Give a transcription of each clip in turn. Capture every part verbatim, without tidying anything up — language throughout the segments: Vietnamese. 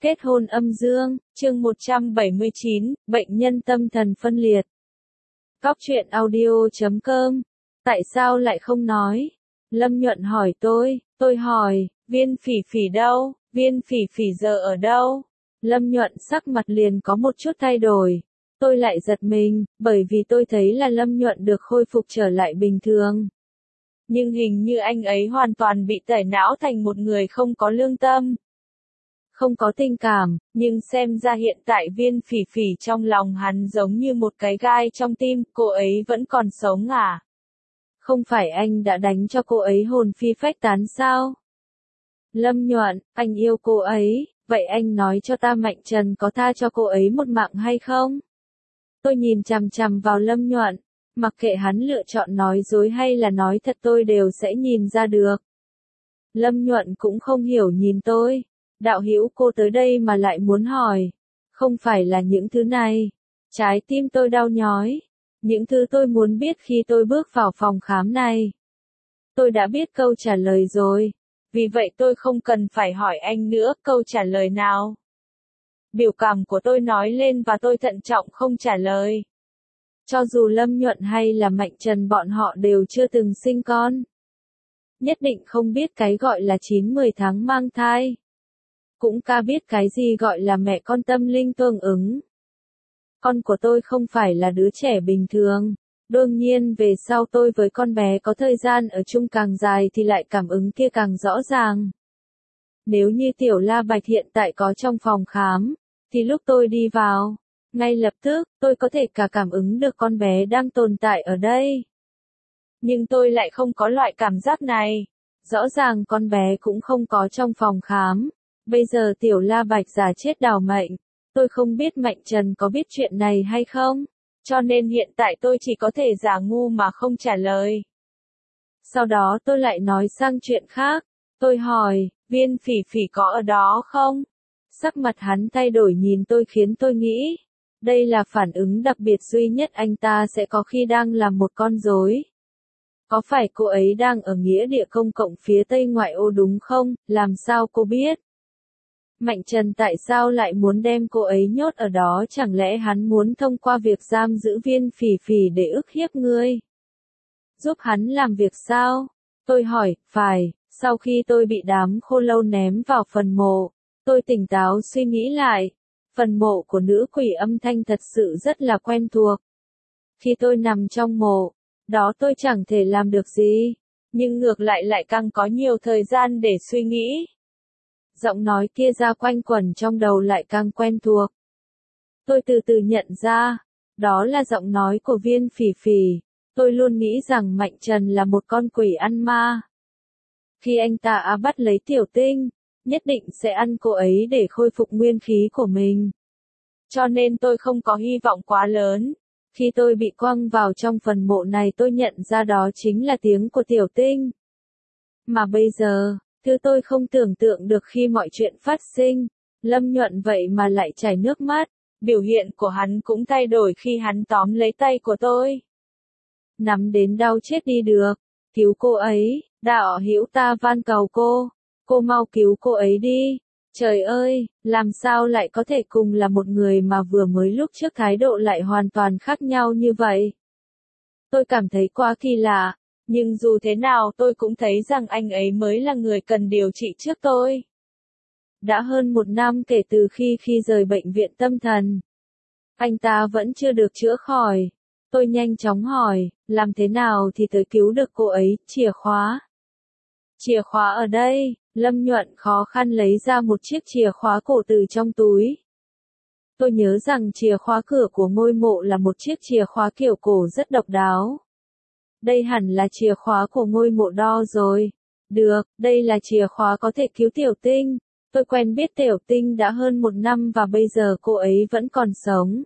Kết hôn âm dương, chương một trăm bảy mươi chín, bệnh nhân tâm thần phân liệt. Cóc truyện audio chấm com. Tại sao lại không nói? Lâm Nhuận hỏi tôi, tôi hỏi, Viên Phỉ Phỉ đâu, Viên Phỉ Phỉ giờ ở đâu? Lâm Nhuận sắc mặt liền có một chút thay đổi. Tôi lại giật mình, bởi vì tôi thấy là Lâm Nhuận được khôi phục trở lại bình thường. Nhưng hình như anh ấy hoàn toàn bị tẩy não thành một người không có lương tâm. Không có tình cảm, nhưng xem ra hiện tại Viên Phỉ Phỉ trong lòng hắn giống như một cái gai trong tim, cô ấy vẫn còn sống à? Không phải anh đã đánh cho cô ấy hồn phi phách tán sao? Lâm Nhuận, anh yêu cô ấy, vậy anh nói cho ta Mạnh Trần có tha cho cô ấy một mạng hay không? Tôi nhìn chằm chằm vào Lâm Nhuận, mặc kệ hắn lựa chọn nói dối hay là nói thật tôi đều sẽ nhìn ra được. Lâm Nhuận cũng không hiểu nhìn tôi. Đạo hữu cô tới đây mà lại muốn hỏi. Không phải là những thứ này. Trái tim tôi đau nhói. Những thứ tôi muốn biết khi tôi bước vào phòng khám này. Tôi đã biết câu trả lời rồi. Vì vậy tôi không cần phải hỏi anh nữa câu trả lời nào. Biểu cảm của tôi nói lên và tôi thận trọng không trả lời. Cho dù Lâm Nhuận hay là Mạnh Trần bọn họ đều chưa từng sinh con. Nhất định không biết cái gọi là chín mười tháng mang thai. Cũng ca biết cái gì gọi là mẹ con tâm linh tương ứng. Con của tôi không phải là đứa trẻ bình thường. Đương nhiên về sau tôi với con bé có thời gian ở chung càng dài thì lại cảm ứng kia càng rõ ràng. Nếu như Tiểu La Bạch hiện tại có trong phòng khám, thì lúc tôi đi vào, ngay lập tức tôi có thể cả cảm ứng được con bé đang tồn tại ở đây. Nhưng tôi lại không có loại cảm giác này. Rõ ràng con bé cũng không có trong phòng khám. Bây giờ Tiểu La Bạch giả chết đảo mệnh. Tôi không biết Mạnh Trần có biết chuyện này hay không. Cho nên hiện tại tôi chỉ có thể giả ngu mà không trả lời. Sau đó tôi lại nói sang chuyện khác. Tôi hỏi, Viên Phỉ Phỉ có ở đó không? Sắc mặt hắn thay đổi nhìn tôi khiến tôi nghĩ. Đây là phản ứng đặc biệt duy nhất anh ta sẽ có khi đang làm một con rối. Có phải cô ấy đang ở nghĩa địa công cộng phía tây ngoại ô đúng không? Làm sao cô biết? Mạnh Trần tại sao lại muốn đem cô ấy nhốt ở đó, chẳng lẽ hắn muốn thông qua việc giam giữ Viên Phỉ Phỉ để ức hiếp ngươi? Giúp hắn làm việc sao? Tôi hỏi, phải, sau khi tôi bị đám khô lâu ném vào phần mộ, tôi tỉnh táo suy nghĩ lại. Phần mộ của nữ quỷ âm thanh thật sự rất là quen thuộc. Khi tôi nằm trong mộ, đó tôi chẳng thể làm được gì, nhưng ngược lại lại càng có nhiều thời gian để suy nghĩ. Giọng nói kia ra quanh quẩn trong đầu lại càng quen thuộc. Tôi từ từ nhận ra, đó là giọng nói của Viên Phỉ Phỉ. Tôi luôn nghĩ rằng Mạnh Trần là một con quỷ ăn ma. Khi anh ta bắt lấy Tiểu Tinh, nhất định sẽ ăn cô ấy để khôi phục nguyên khí của mình. Cho nên tôi không có hy vọng quá lớn. Khi tôi bị quăng vào trong phần mộ này tôi nhận ra đó chính là tiếng của Tiểu Tinh. Mà bây giờ, thứ tôi không tưởng tượng được khi mọi chuyện phát sinh, Lâm Nhuận vậy mà lại chảy nước mắt, biểu hiện của hắn cũng thay đổi khi hắn tóm lấy tay của tôi. Nắm đến đau chết đi được, cứu cô ấy, đạo hữu ta van cầu cô, cô mau cứu cô ấy đi. Trời ơi, làm sao lại có thể cùng là một người mà vừa mới lúc trước thái độ lại hoàn toàn khác nhau như vậy? Tôi cảm thấy quá kỳ lạ, nhưng dù thế nào tôi cũng thấy rằng anh ấy mới là người cần điều trị trước tôi. Đã hơn một năm kể từ khi khi rời bệnh viện tâm thần. Anh ta vẫn chưa được chữa khỏi. Tôi nhanh chóng hỏi, làm thế nào thì tới cứu được cô ấy, chìa khóa. Chìa khóa ở đây. Lâm Nhuận khó khăn lấy ra một chiếc chìa khóa cổ từ trong túi. Tôi nhớ rằng chìa khóa cửa của ngôi mộ là một chiếc chìa khóa kiểu cổ rất độc đáo. Đây hẳn là chìa khóa của ngôi mộ đo rồi. Được, đây là chìa khóa có thể cứu Tiểu Tinh. Tôi quen biết Tiểu Tinh đã hơn một năm và bây giờ cô ấy vẫn còn sống.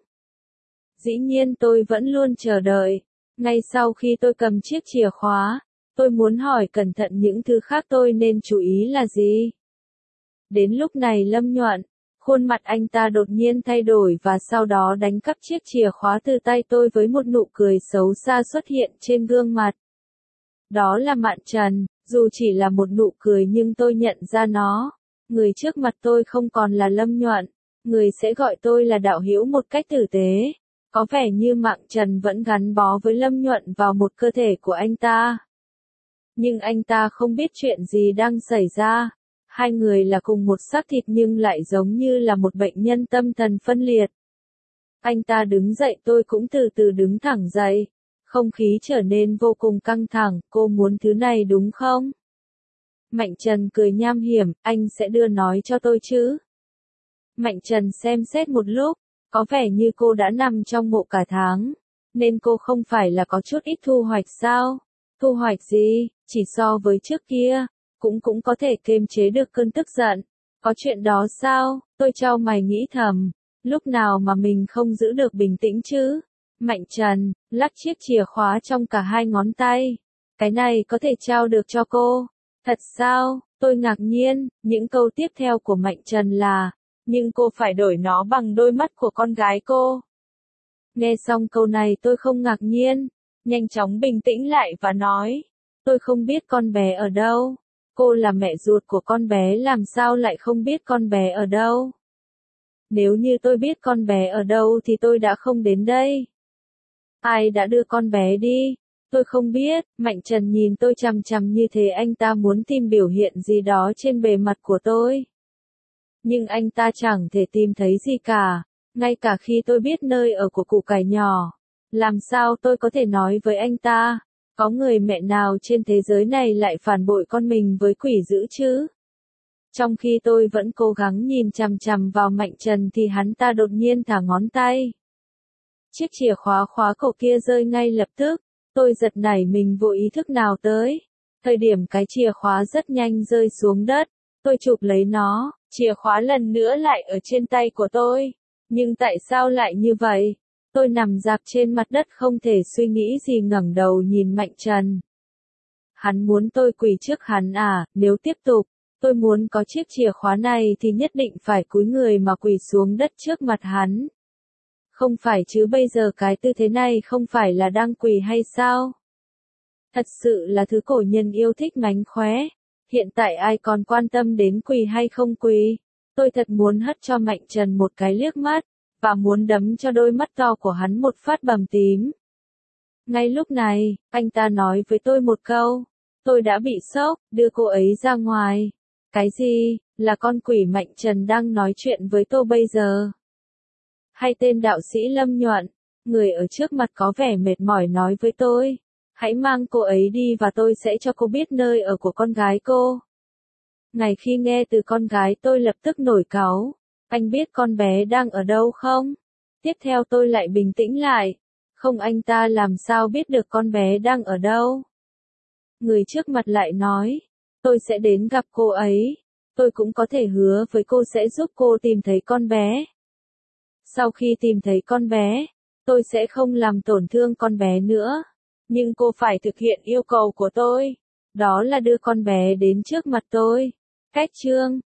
Dĩ nhiên tôi vẫn luôn chờ đợi. Ngay sau khi tôi cầm chiếc chìa khóa, tôi muốn hỏi cẩn thận những thứ khác tôi nên chú ý là gì. Đến lúc này Lâm Nhuận, khuôn mặt anh ta đột nhiên thay đổi và sau đó đánh cắp chiếc chìa khóa từ tay tôi với một nụ cười xấu xa xuất hiện trên gương mặt. Đó là Mạn Trần, dù chỉ là một nụ cười nhưng tôi nhận ra nó. Người trước mặt tôi không còn là Lâm Nhuận, người sẽ gọi tôi là đạo hữu một cách tử tế. Có vẻ như Mạng Trần vẫn gắn bó với Lâm Nhuận vào một cơ thể của anh ta. Nhưng anh ta không biết chuyện gì đang xảy ra. Hai người là cùng một xác thịt nhưng lại giống như là một bệnh nhân tâm thần phân liệt. Anh ta đứng dậy, tôi cũng từ từ đứng thẳng dậy. Không khí trở nên vô cùng căng thẳng, cô muốn thứ này đúng không? Mạnh Trần cười nham hiểm, anh sẽ đưa nói cho tôi chứ? Mạnh Trần xem xét một lúc, có vẻ như cô đã nằm trong mộ cả tháng, nên cô không phải là có chút ít thu hoạch sao? Thu hoạch gì, chỉ so với trước kia, cũng cũng có thể kiềm chế được cơn tức giận. Có chuyện đó sao? Tôi chau mày nghĩ thầm, lúc nào mà mình không giữ được bình tĩnh chứ? Mạnh Trần, lắc chiếc chìa khóa trong cả hai ngón tay. Cái này có thể trao được cho cô. Thật sao? Tôi ngạc nhiên, những câu tiếp theo của Mạnh Trần là, nhưng cô phải đổi nó bằng đôi mắt của con gái cô. Nghe xong câu này tôi không ngạc nhiên, nhanh chóng bình tĩnh lại và nói, tôi không biết con bé ở đâu. Cô là mẹ ruột của con bé làm sao lại không biết con bé ở đâu? Nếu như tôi biết con bé ở đâu thì tôi đã không đến đây. Ai đã đưa con bé đi? Tôi không biết. Mạnh Trần nhìn tôi chằm chằm như thế, anh ta muốn tìm biểu hiện gì đó trên bề mặt của tôi. Nhưng anh ta chẳng thể tìm thấy gì cả, ngay cả khi tôi biết nơi ở của củ cải nhỏ. Làm sao tôi có thể nói với anh ta, có người mẹ nào trên thế giới này lại phản bội con mình với quỷ dữ chứ? Trong khi tôi vẫn cố gắng nhìn chằm chằm vào Mạnh Trần thì hắn ta đột nhiên thả ngón tay. Chiếc chìa khóa khóa cổ kia rơi ngay lập tức, tôi giật nảy mình vô ý thức nào tới. Thời điểm cái chìa khóa rất nhanh rơi xuống đất, tôi chụp lấy nó, chìa khóa lần nữa lại ở trên tay của tôi. Nhưng tại sao lại như vậy? Tôi nằm rạp trên mặt đất không thể suy nghĩ gì, ngẩng đầu nhìn Mạnh Trần. Hắn muốn tôi quỳ trước hắn à? Nếu tiếp tục, tôi muốn có chiếc chìa khóa này thì nhất định phải cúi người mà quỳ xuống đất trước mặt hắn. Không phải chứ, bây giờ cái tư thế này không phải là đang quỳ hay sao? Thật sự là thứ cổ nhân yêu thích mánh khóe. Hiện tại ai còn quan tâm đến quỳ hay không quỳ? Tôi thật muốn hất cho Mạnh Trần một cái liếc mắt, và muốn đấm cho đôi mắt to của hắn một phát bầm tím. Ngay lúc này, anh ta nói với tôi một câu. Tôi đã bị sốc, đưa cô ấy ra ngoài. Cái gì? Là con quỷ Mạnh Trần đang nói chuyện với tôi bây giờ? Hay tên đạo sĩ Lâm Nhuận? Người ở trước mặt có vẻ mệt mỏi nói với tôi. Hãy mang cô ấy đi và tôi sẽ cho cô biết nơi ở của con gái cô. Ngày khi nghe từ con gái tôi lập tức nổi cáu. Anh biết con bé đang ở đâu không? Tiếp theo tôi lại bình tĩnh lại. Không, anh ta làm sao biết được con bé đang ở đâu? Người trước mặt lại nói. Tôi sẽ đến gặp cô ấy. Tôi cũng có thể hứa với cô sẽ giúp cô tìm thấy con bé. Sau khi tìm thấy con bé, tôi sẽ không làm tổn thương con bé nữa. Nhưng cô phải thực hiện yêu cầu của tôi. Đó là đưa con bé đến trước mặt tôi. Cách chương